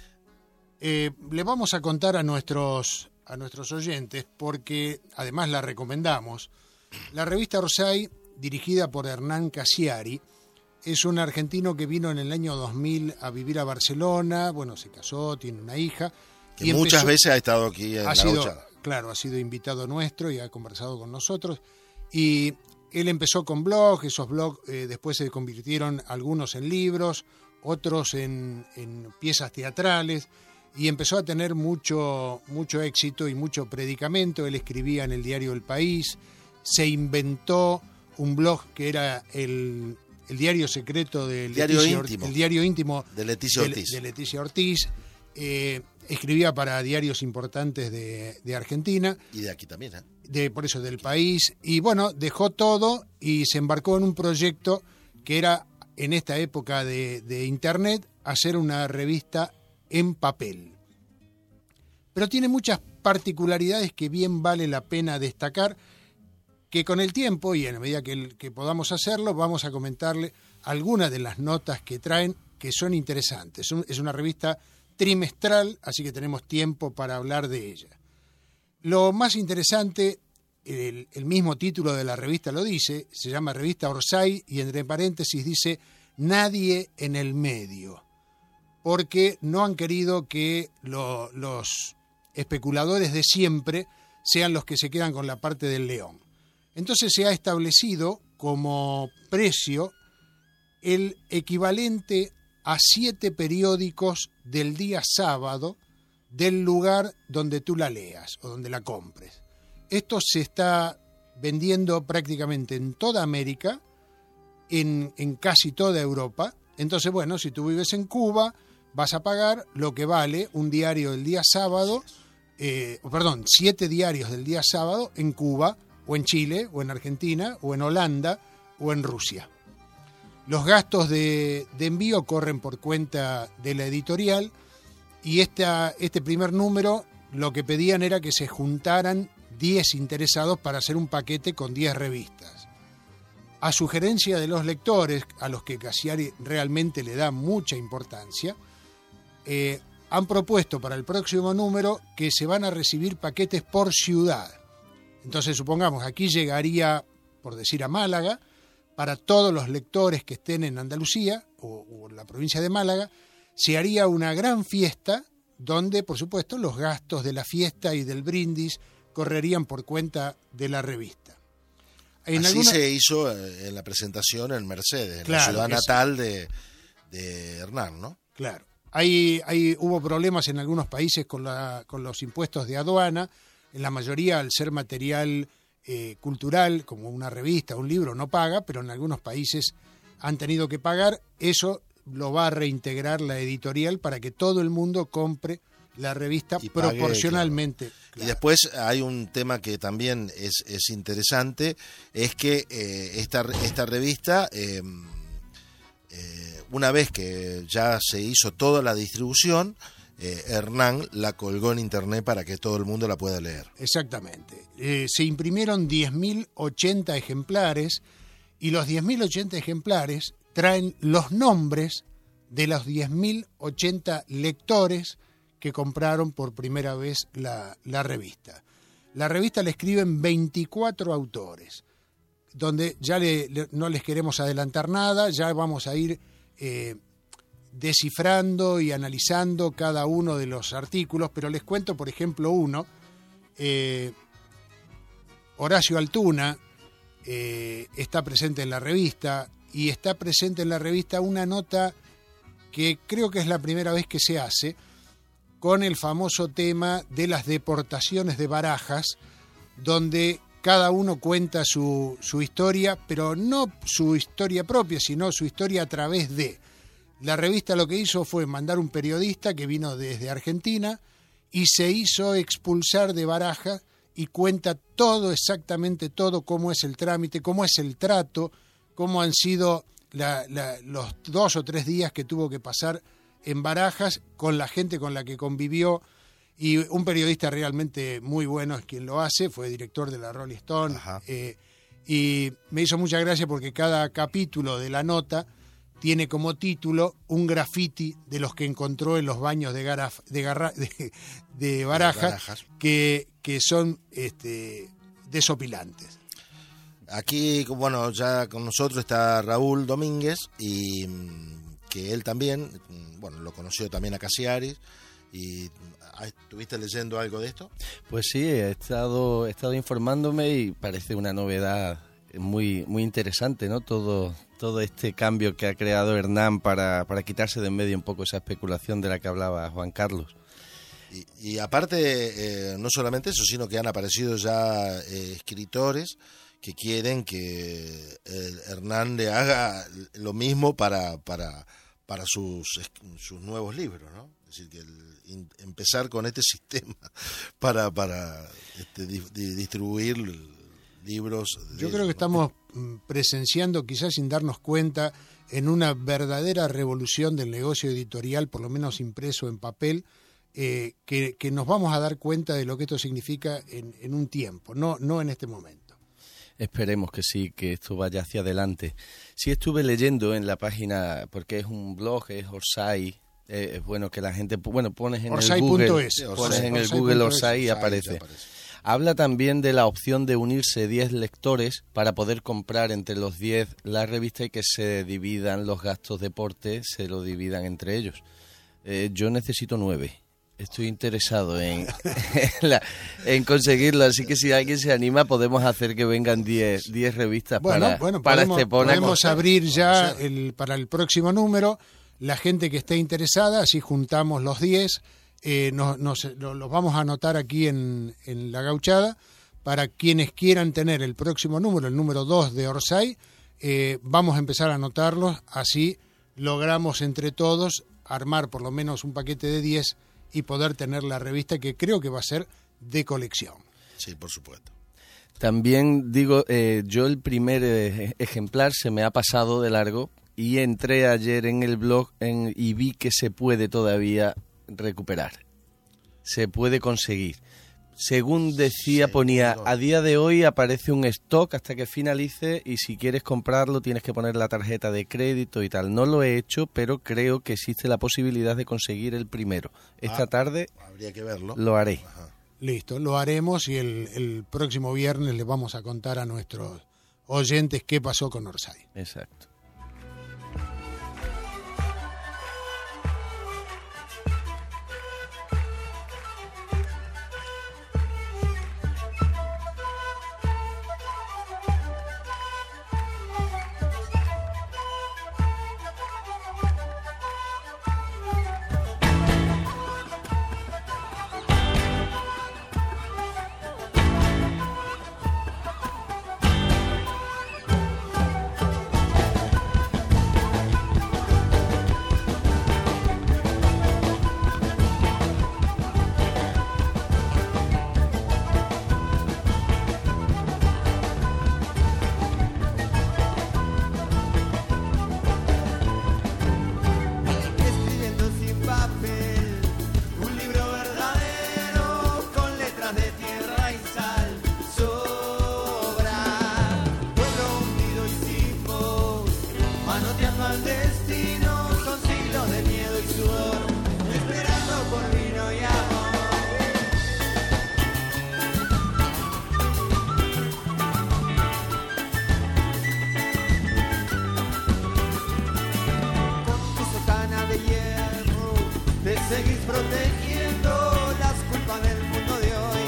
Eh, le vamos a contar a nuestros a nuestros oyentes, porque además la recomendamos. La revista Orsay, dirigida por Hernán Casiari, es un argentino que vino en el año dos mil a vivir a Barcelona, bueno, se casó, tiene una hija. Que y muchas empezó, veces ha estado aquí en ha la sido, Ochada. Claro, ha sido invitado nuestro y ha conversado con nosotros. Y él empezó con blogs, esos blogs eh, después se convirtieron algunos en libros, otros en, en piezas teatrales, y empezó a tener mucho, mucho éxito y mucho predicamento. Él escribía en el diario El País, se inventó un blog que era el... el diario secreto del diario Leticia, íntimo. el diario íntimo de Leticia de, Ortiz. De Leticia Ortiz. Eh, escribía para diarios importantes de, de Argentina. Y de aquí también, ¿eh? De, por eso del País. Y bueno, dejó todo y se embarcó en un proyecto que era, en esta época de, de Internet, hacer una revista en papel. Pero tiene muchas particularidades que bien vale la pena destacar, que con el tiempo y en la medida que, el, que podamos hacerlo, vamos a comentarle algunas de las notas que traen, que son interesantes. Es una revista trimestral, así que tenemos tiempo para hablar de ella. Lo más interesante, el, el mismo título de la revista lo dice, se llama Revista Orsay y entre paréntesis dice Nadie en el medio, porque no han querido que lo, los especuladores de siempre sean los que se quedan con la parte del león. Entonces se ha establecido como precio el equivalente a siete periódicos del día sábado del lugar donde tú la leas o donde la compres. Esto se está vendiendo prácticamente en toda América, en, en casi toda Europa. Entonces, bueno, si tú vives en Cuba, vas a pagar lo que vale un diario del día sábado, eh, perdón, siete diarios del día sábado en Cuba, o en Chile, o en Argentina, o en Holanda, o en Rusia. Los gastos de, de envío corren por cuenta de la editorial y esta, este primer número lo que pedían era que se juntaran diez interesados para hacer un paquete con diez revistas. a sugerencia de los lectores, a los que Cassiari realmente le da mucha importancia, eh, han propuesto para el próximo número que se van a recibir paquetes por ciudad. Entonces, supongamos, aquí llegaría, por decir, a Málaga, para todos los lectores que estén en Andalucía o, o en la provincia de Málaga, se haría una gran fiesta donde, por supuesto, los gastos de la fiesta y del brindis correrían por cuenta de la revista. En Así alguna... se hizo en la presentación en Mercedes, en claro, la ciudad eso. natal de, de Hernán, ¿no? Claro. Hay, hay, hubo problemas en algunos países con, la, con los impuestos de aduana. En la mayoría, al ser material eh, cultural, como una revista, un libro, no paga, pero en algunos países han tenido que pagar. Eso lo va a reintegrar la editorial para que todo el mundo compre la revista Y pague, proporcionalmente. claro. Claro. Y después hay un tema que también es, es interesante, es que eh, esta, esta revista, eh, eh, una vez que ya se hizo toda la distribución, eh, Hernán la colgó en internet para que todo el mundo la pueda leer. Exactamente. Eh, se imprimieron diez mil ochenta ejemplares y los diez mil ochenta ejemplares traen los nombres de los diez mil ochenta lectores que compraron por primera vez la, la revista. La revista la escriben veinticuatro autores, donde ya le, le, no les queremos adelantar nada, ya vamos a ir eh, descifrando y analizando cada uno de los artículos, pero les cuento, por ejemplo, uno. eh, Horacio Altuna eh, está presente en la revista, y está presente en la revista una nota que creo que es la primera vez que se hace, con el famoso tema de las deportaciones de Barajas, donde cada uno cuenta su, su historia, pero no su historia propia, sino su historia a través de. La revista lo que hizo fue mandar un periodista que vino desde Argentina y se hizo expulsar de Barajas y cuenta todo, exactamente todo, cómo es el trámite, cómo es el trato, cómo han sido la, la, los dos o tres días que tuvo que pasar en Barajas con la gente con la que convivió, y un periodista realmente muy bueno es quien lo hace, fue director de la Rolling Stone, eh, y me hizo mucha gracia porque cada capítulo de la nota tiene como título un graffiti de los que encontró en los baños de, Garaf, de, Garra, de, de Barajas, Barajas. Que, que son este, desopilantes. Aquí, bueno, ya con nosotros está Raúl Domínguez, y que él también, bueno, lo conoció también a Cassiari. ¿Y estuviste leyendo algo de esto? Pues sí, he estado, he estado informándome y parece una novedad muy muy interesante, ¿no? Todo todo este cambio que ha creado Hernán para, para quitarse de en medio un poco esa especulación de la que hablaba Juan Carlos. Y, y aparte, eh, no solamente eso, sino que han aparecido ya eh, escritores que quieren que eh, Hernán le haga lo mismo para para para sus sus nuevos libros, ¿no? Es decir, que el, in, empezar con este sistema para para este, di, di, distribuir libros. Yo creo que estamos presenciando, quizás sin darnos cuenta, en una verdadera revolución del negocio editorial, por lo menos impreso en papel, eh, que, que nos vamos a dar cuenta de lo que esto significa en, en un tiempo, no, no en este momento. Esperemos que sí, que esto vaya hacia adelante. Sí estuve leyendo en la página, porque es un blog, es Orsay, eh, es bueno que la gente, bueno, pones en Orsay. el Google, Es, pones Orsay. en el Orsay. Google Orsay. Orsay y aparece. Habla también de la opción de unirse diez lectores para poder comprar entre los diez la revista y que se dividan los gastos de porte, se lo dividan entre ellos. Eh, yo necesito nueve. Estoy interesado en, en, la, en conseguirlo, así que si alguien se anima podemos hacer que vengan diez revistas bueno, para, bueno, para podemos, Estepona. Podemos abrir ya el, para el próximo número, la gente que esté interesada, así juntamos los diez. Eh, nos, nos, los vamos a anotar aquí en, en la gauchada para quienes quieran tener el próximo número, el número dos de Orsay. Eh, vamos a empezar a anotarlos, así logramos entre todos armar por lo menos un paquete de diez y poder tener la revista, que creo que va a ser de colección. Sí, por supuesto. También digo, eh, yo el primer eh, ejemplar se me ha pasado de largo y entré ayer en el blog en, y vi que se puede todavía recuperar, se puede conseguir. Según decía, Sí, ponía, no. a día de hoy aparece un stock hasta que finalice y si quieres comprarlo tienes que poner la tarjeta de crédito y tal. No lo he hecho, pero creo que existe la posibilidad de conseguir el primero. Esta Ah, tarde habría que verlo. lo haré. Ajá. Listo, lo haremos y el, el próximo viernes les vamos a contar a nuestros oyentes qué pasó con Orsay. Exacto. Escribiendo sin papel, un libro verdadero con letras de tierra y sal. Sobra, pueblo hundido y sin voz, manoteando al destino con siglos de miedo y sudor, esperando por vino y amor. Con tu sotana de hierro te seguís protegiendo, las culpas del mundo de hoy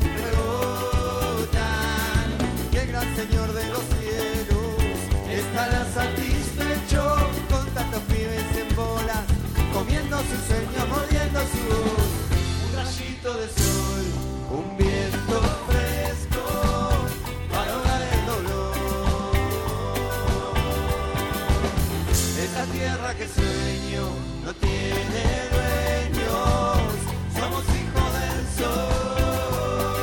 rebotan. Y el gran Señor de los cielos estará satisfecho con tantos pibes en bolas, comiendo sus sueños, mordiendo su voz. Un rayito de sol, un viento fresco para ahogar el dolor. Esta tierra que sueño no tiene dueños, somos hijos del sol.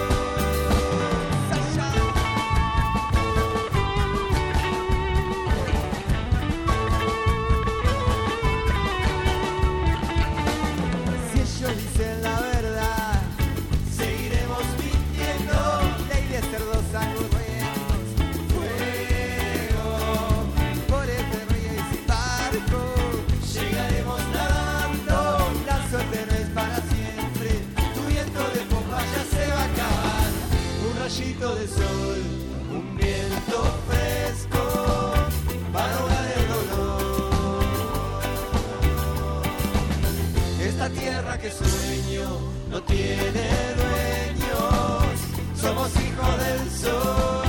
Si ellos dicen la verdad, seguiremos mintiendo, ley de cerdos sangrientos, fuego, por este río y sin barco, llegaremos nadando, la suerte no es para siempre, tu viento de popa ya se va a acabar, un rayito de sol, un viento fresco, para ahogar el dolor. Esta tierra que sueño no tiene dueños, somos hijos del sol.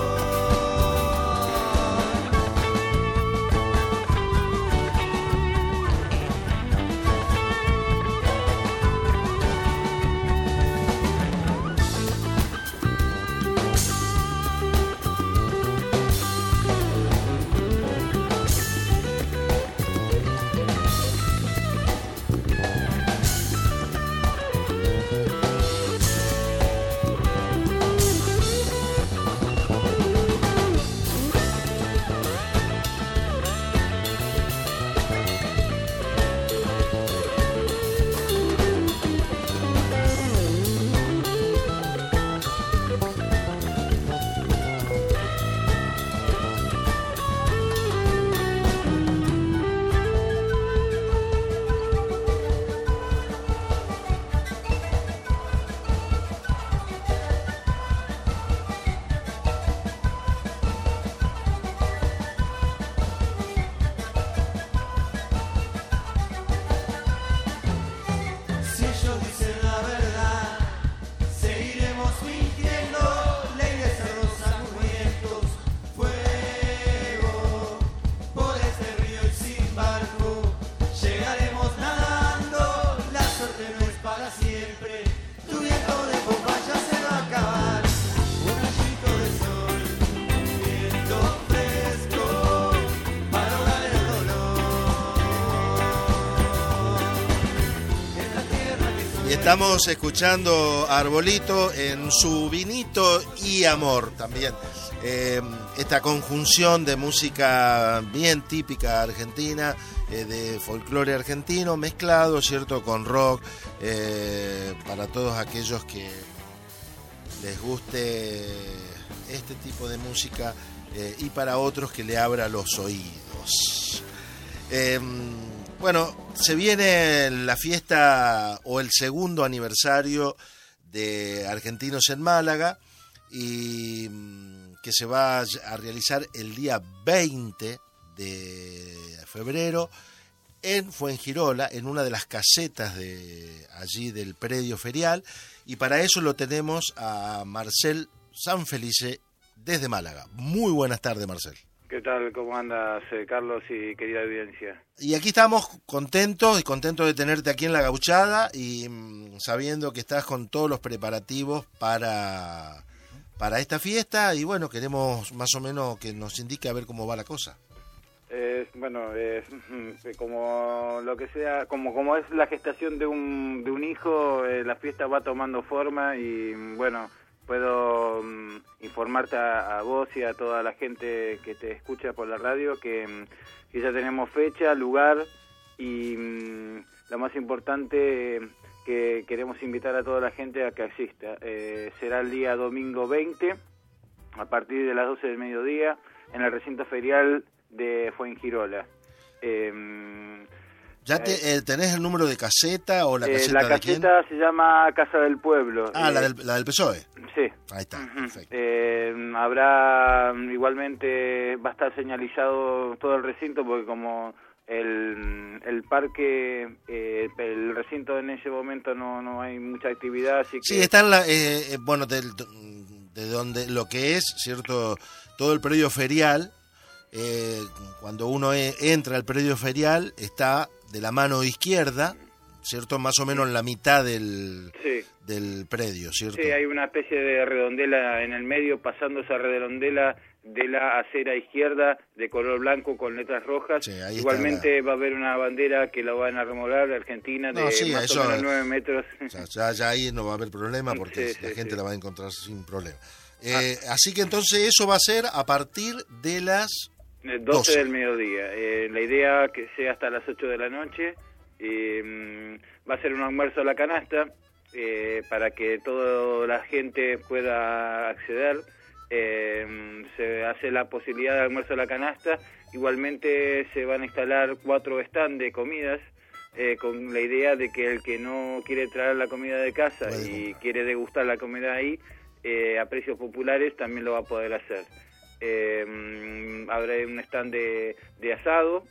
Si ellos dicen la verdad, seguiremos mintiendo, ley de cerros sangrientos, fuego, por este río y sin barco, llegaremos nadando, la suerte no es para siempre, tu viento de popa ya se va a acabar, un rayito de sol, un viento fresco, para ahogar el dolor. Esta tierra que Y estamos escuchando a Arbolito en su Vinito y Amor también. Eh, esta conjunción de música bien típica argentina, eh, de folclore argentino, mezclado, ¿cierto?, con rock, eh, para todos aquellos que les guste este tipo de música eh, y para otros que le abra los oídos. Eh, bueno, se viene la fiesta o el segundo aniversario de Argentinos en Málaga y que se va a realizar el día veinte de febrero en Fuengirola, en una de las casetas de allí del predio ferial, y para eso lo tenemos a Marcel Sanfelice desde Málaga. Muy buenas tardes, Marcel. ¿Qué tal? ¿Cómo andas, eh, Carlos y querida audiencia? Y aquí estamos contentos y contentos de tenerte aquí en La Gauchada y mmm, sabiendo que estás con todos los preparativos para, para esta fiesta y bueno, queremos más o menos que nos indique a ver cómo va la cosa. Eh, bueno, eh, como lo que sea, como como es la gestación de un de un hijo, eh, la fiesta va tomando forma y bueno, puedo um, informarte a, a vos y a toda la gente que te escucha por la radio que, um, que ya tenemos fecha, lugar y um, lo más importante eh, que queremos invitar a toda la gente a que asista. Eh, será el día domingo veinte a partir de las doce del mediodía en el recinto ferial de Fuengirola. Eh, ¿Ya te, eh, tenés el número de caseta o la eh, caseta La de quién? caseta se llama Casa del Pueblo. Ah, eh, la, del, la del P S O E. Sí. Ahí está, Uh-huh. perfecto. Eh, habrá, igualmente, va a estar señalizado todo el recinto porque como el, el parque, eh, el recinto en ese momento no, no hay mucha actividad, así que... Sí, está en la, eh, bueno, del, de donde lo que es, ¿cierto? Todo el predio ferial. Eh, cuando uno e- entra al predio ferial está de la mano izquierda, ¿cierto? Más o menos en la mitad del, sí. del predio, ¿cierto? Sí, hay una especie de redondela en el medio, pasando esa redondela de la acera izquierda de color blanco con letras rojas. Sí, ahí igualmente está. Va a haber una bandera que la van a remodelar de Argentina de No, sí, más eso, o menos nueve metros. O sea, ya, ya ahí no va a haber problema porque Sí, la sí, gente sí. la va a encontrar sin problema. Eh, ah. Así que entonces eso va a ser a partir de las... doce, doce del mediodía. Eh, la idea que sea hasta las ocho de la noche. Eh, va a ser un almuerzo a la canasta eh, para que toda la gente pueda acceder. Eh, se hace la posibilidad de almuerzo a la canasta. Igualmente se van a instalar cuatro stands de comidas eh, con la idea de que el que no quiere traer la comida de casa bueno. y quiere degustar la comida ahí eh, a precios populares también lo va a poder hacer. Eh, habrá un stand de, de asado,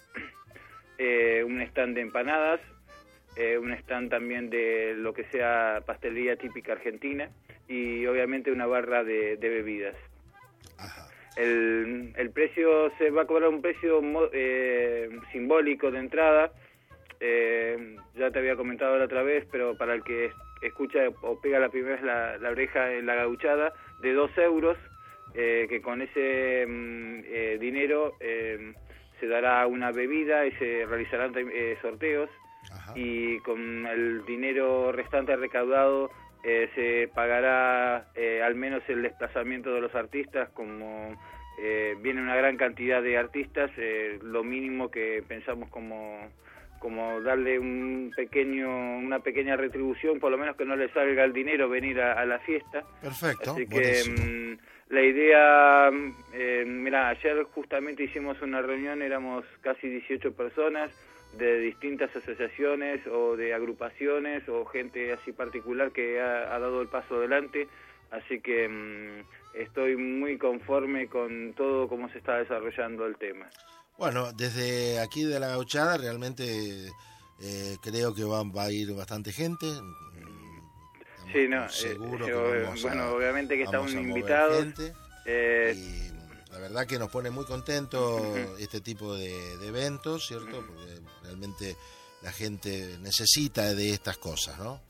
eh, un stand de empanadas, eh, un stand también de lo que sea pastelería típica argentina y obviamente una barra de, de bebidas. Ajá. El, el precio se va a cobrar un precio eh, simbólico de entrada, eh, ya te había comentado la otra vez, pero para el que escucha o pega la primera vez la, la oreja en La Gauchada, de dos euros. Eh, que con ese mm, eh, dinero eh, se dará una bebida y se realizarán eh, sorteos. Ajá. Y con el dinero restante recaudado eh, se pagará eh, al menos el desplazamiento de los artistas, como eh, viene una gran cantidad de artistas, eh, lo mínimo que pensamos como como darle un pequeño una pequeña retribución, por lo menos que no le salga el dinero venir a, a la fiesta. Perfecto. Así que mm, la idea, eh, mira, ayer justamente hicimos una reunión, éramos casi dieciocho personas de distintas asociaciones o de agrupaciones o gente así particular que ha, ha dado el paso adelante, así que mm, estoy muy conforme con todo cómo se está desarrollando el tema. Bueno, desde aquí de La Gauchada realmente eh, creo que va, va a ir bastante gente. Estamos sí, no, seguro eh, que yo, vamos bueno, a, obviamente que vamos estamos a invitados. Gente, eh, y la verdad que nos pone muy contentos este tipo de, de eventos, ¿cierto? Porque realmente la gente necesita de estas cosas, ¿no?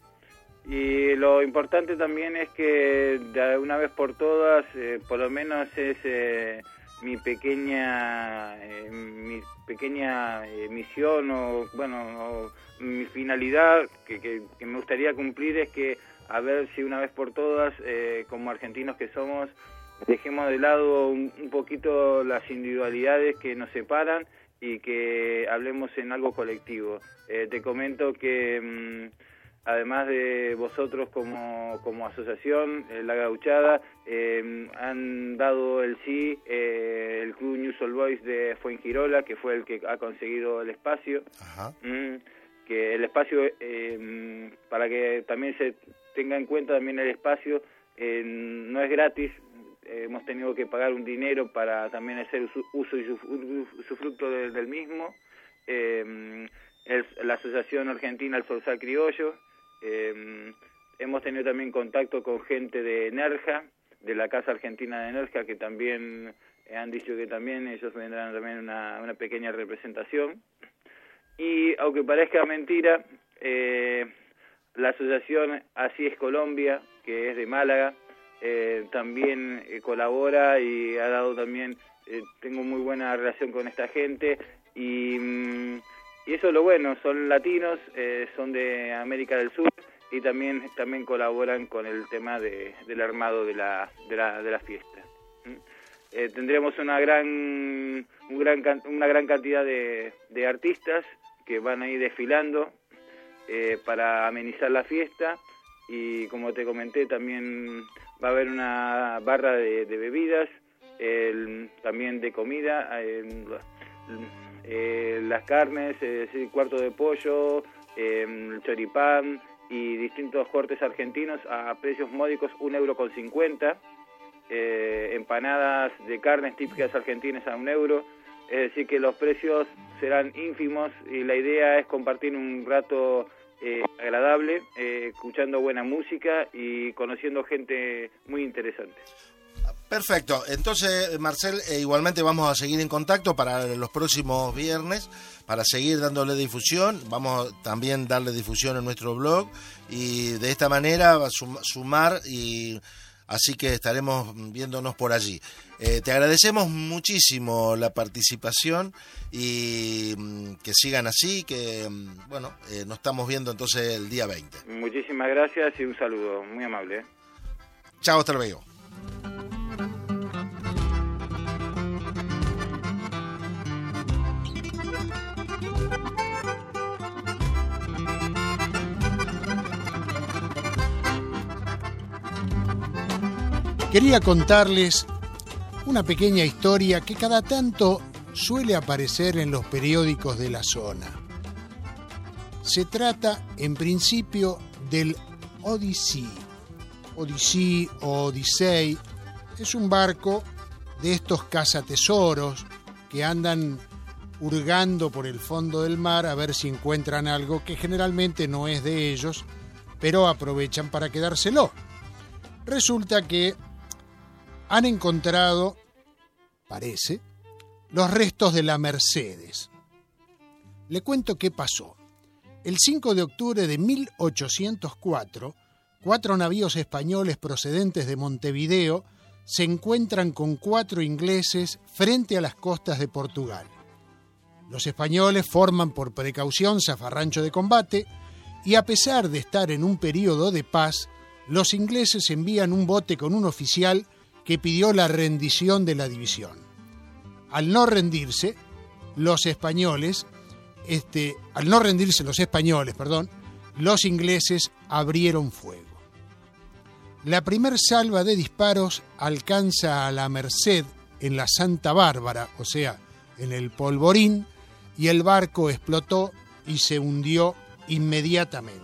Y lo importante también es que de una vez por todas, eh, por lo menos es eh, mi pequeña eh, mi pequeña eh, misión o bueno o mi finalidad que, que, que me gustaría cumplir es que a ver si una vez por todas eh, como argentinos que somos dejemos de lado un, un poquito las individualidades que nos separan y que hablemos en algo colectivo. Eh, te comento que mmm, además de vosotros como, como asociación, eh, La Gauchada, eh, han dado el sí eh, el Club News All Boys de Fuengirola, que fue el que ha conseguido el espacio. Ajá. Mm, que el espacio, eh, para que también se tenga en cuenta también el espacio, eh, no es gratis. Eh, hemos tenido que pagar un dinero para también hacer uso, uso y usufructo de, del mismo. Eh, el, la Asociación Argentina El Zorzal Criollo. Eh, hemos tenido también contacto con gente de Nerja, de la Casa Argentina de Nerja, que también eh, han dicho que también ellos vendrán también una, una pequeña representación. Y aunque parezca mentira, eh, la asociación Así es Colombia, que es de Málaga, eh, también eh, colabora y ha dado también, eh, tengo muy buena relación con esta gente y... Mm, Y eso es lo bueno, son latinos, eh, son de América del Sur y también también colaboran con el tema de, del armado de la de la, de la fiesta. ¿Mm? Eh, tendremos una gran un gran una gran cantidad de, de artistas que van a ir desfilando eh, para amenizar la fiesta y como te comenté también va a haber una barra de, de bebidas, el, también de comida. El, Eh, las carnes, eh, sí, cuarto de pollo, eh, el choripán y distintos cortes argentinos a precios módicos, un euro con cincuenta, eh, empanadas de carnes típicas argentinas a un euro, es decir que los precios serán ínfimos y la idea es compartir un rato eh, agradable, eh, escuchando buena música y conociendo gente muy interesante. Perfecto, entonces Marcel, eh, igualmente vamos a seguir en contacto para los próximos viernes, para seguir dándole difusión, vamos a también darle difusión en nuestro blog y de esta manera va a sum- sumar y así que estaremos viéndonos por allí. Eh, te agradecemos muchísimo la participación y mm, que sigan así, que mm, bueno, eh, nos estamos viendo entonces el día veinte. Muchísimas gracias y un saludo, muy amable. ¿eh? Chao, hasta luego. Quería contarles una pequeña historia que cada tanto suele aparecer en los periódicos de la zona. Se trata, en principio, del Odyssey. Odyssey o Odyssey es un barco de estos cazatesoros que andan hurgando por el fondo del mar a ver si encuentran algo que generalmente no es de ellos, pero aprovechan para quedárselo. Resulta que han encontrado, parece, los restos de la Mercedes. Le cuento qué pasó. El cinco de octubre de mil ochocientos cuatro, cuatro navíos españoles procedentes de Montevideo se encuentran con cuatro ingleses frente a las costas de Portugal. Los españoles forman por precaución zafarrancho de combate y a pesar de estar en un período de paz, los ingleses envían un bote con un oficial que pidió la rendición de la división. Al no rendirse, los españoles, este, al no rendirse los españoles, perdón, los ingleses abrieron fuego. La primer salva de disparos alcanza a la Merced en la Santa Bárbara, o sea, en el Polvorín, y el barco explotó y se hundió inmediatamente.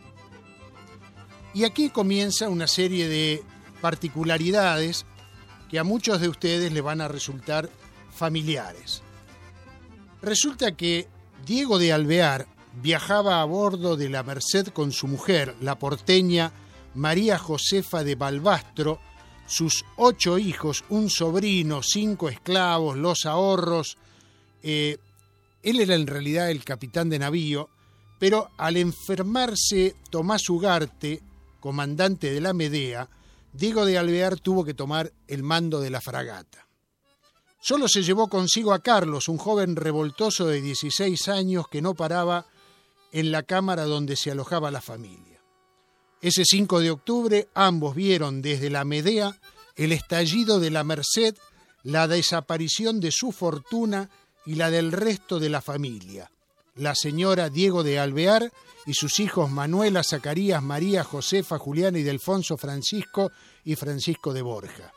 Y aquí comienza una serie de particularidades que a muchos de ustedes les van a resultar familiares. Resulta que Diego de Alvear viajaba a bordo de la Merced con su mujer, la porteña María Josefa de Balbastro, sus ocho hijos, un sobrino, cinco esclavos, los ahorros. Eh, él era en realidad el capitán de navío, pero al enfermarse Tomás Ugarte, comandante de la Medea, Diego de Alvear tuvo que tomar el mando de la fragata. Solo se llevó consigo a Carlos, un joven revoltoso de dieciséis años que no paraba en la cámara donde se alojaba la familia. Ese cinco de octubre ambos vieron desde la Medea el estallido de la Merced, la desaparición de su fortuna y la del resto de la familia. la señora Diego de Alvear y sus hijos Manuela, Zacarías, María, Josefa, Juliana y Delfonso, Francisco y Francisco de Borja.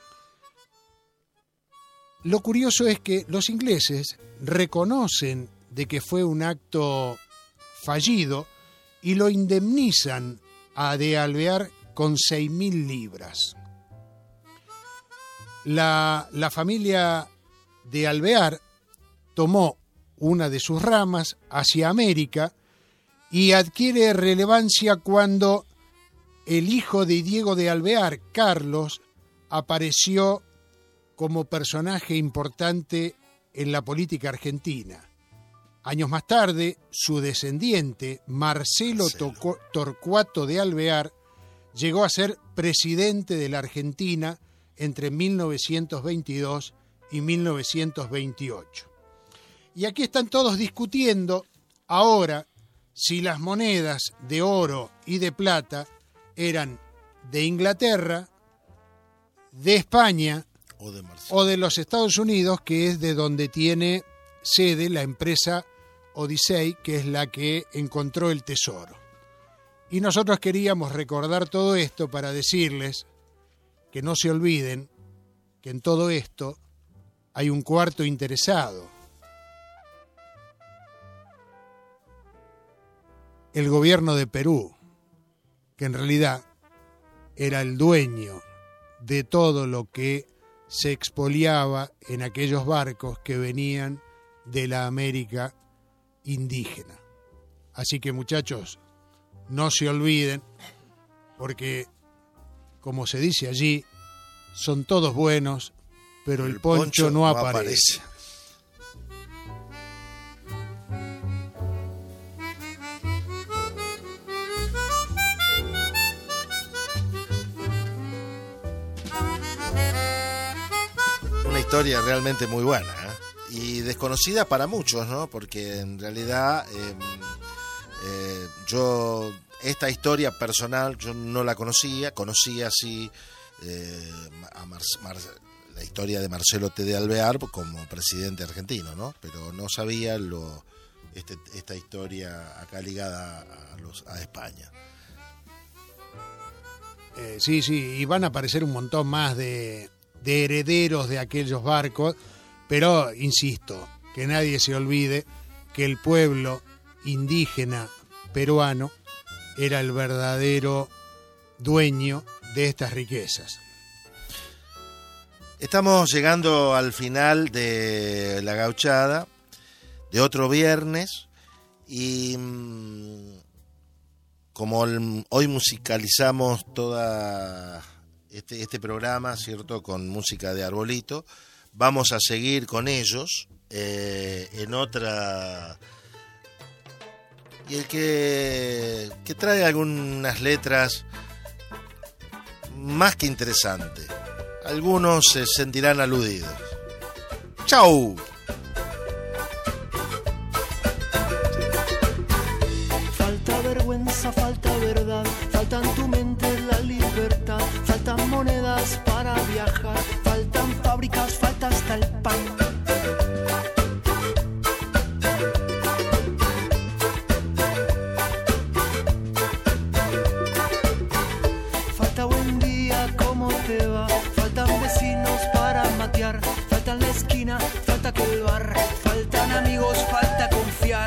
Lo curioso es que los ingleses reconocen de que fue un acto fallido y lo indemnizan a de Alvear con seis mil libras. La, la familia de Alvear tomó una de sus ramas hacia América y adquiere relevancia cuando el hijo de Diego de Alvear, Carlos, apareció como personaje importante en la política argentina. Años más tarde, su descendiente, Marcelo, Marcelo. Torcuato de Alvear, llegó a ser presidente de la Argentina entre mil novecientos veintidós y mil novecientos veintiocho. Y aquí están todos discutiendo ahora si las monedas de oro y de plata eran de Inglaterra, de España o de, o de los Estados Unidos, que es de donde tiene sede la empresa Odyssey, que es la que encontró el tesoro. Y nosotros queríamos recordar todo esto para decirles que no se olviden que en todo esto hay un cuarto interesado. El gobierno de Perú, que en realidad era el dueño de todo lo que se expoliaba en aquellos barcos que venían de la América indígena. Así que, muchachos, no se olviden, porque, como se dice allí, son todos buenos, pero el, el poncho, poncho no, no aparece. aparece. Una historia realmente muy buena, ¿eh? Y desconocida para muchos, ¿no? Porque en realidad eh, eh, yo esta historia personal yo no la conocía, conocía sí eh, a Mar, Mar, la historia de Marcelo T. de Alvear como presidente argentino, ¿no? Pero no sabía lo este, esta historia acá ligada a, los, a España. Eh, sí, sí, y van a aparecer un montón más de, de herederos de aquellos barcos, pero insisto, que nadie se olvide que el pueblo indígena peruano era el verdadero dueño de estas riquezas. Estamos llegando al final de La Gauchada, de otro viernes, y como el, hoy musicalizamos toda este, este programa, ¿cierto?, con música de Arbolito, vamos a seguir con ellos eh, en otra... Y el que, que trae algunas letras más que interesantes. Algunos se sentirán aludidos. ¡Chau! Falta vergüenza, falta verdad, falta en tu mente la libertad, faltan monedas para viajar, faltan fábricas, falta hasta el pan. Falta buen día, ¿cómo te va? Faltan vecinos para matear, falta la esquina, falta que el bar, faltan amigos, falta confiar.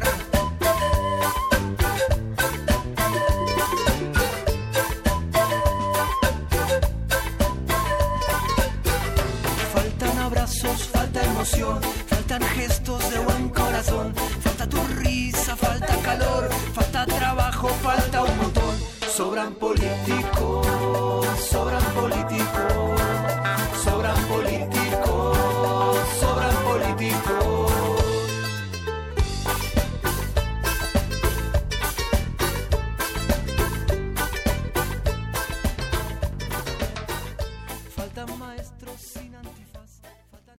Faltan abrazos, falta emoción, faltan gestos de buen corazón, falta tu risa, falta calor, falta trabajo, falta un montón, sobran políticos.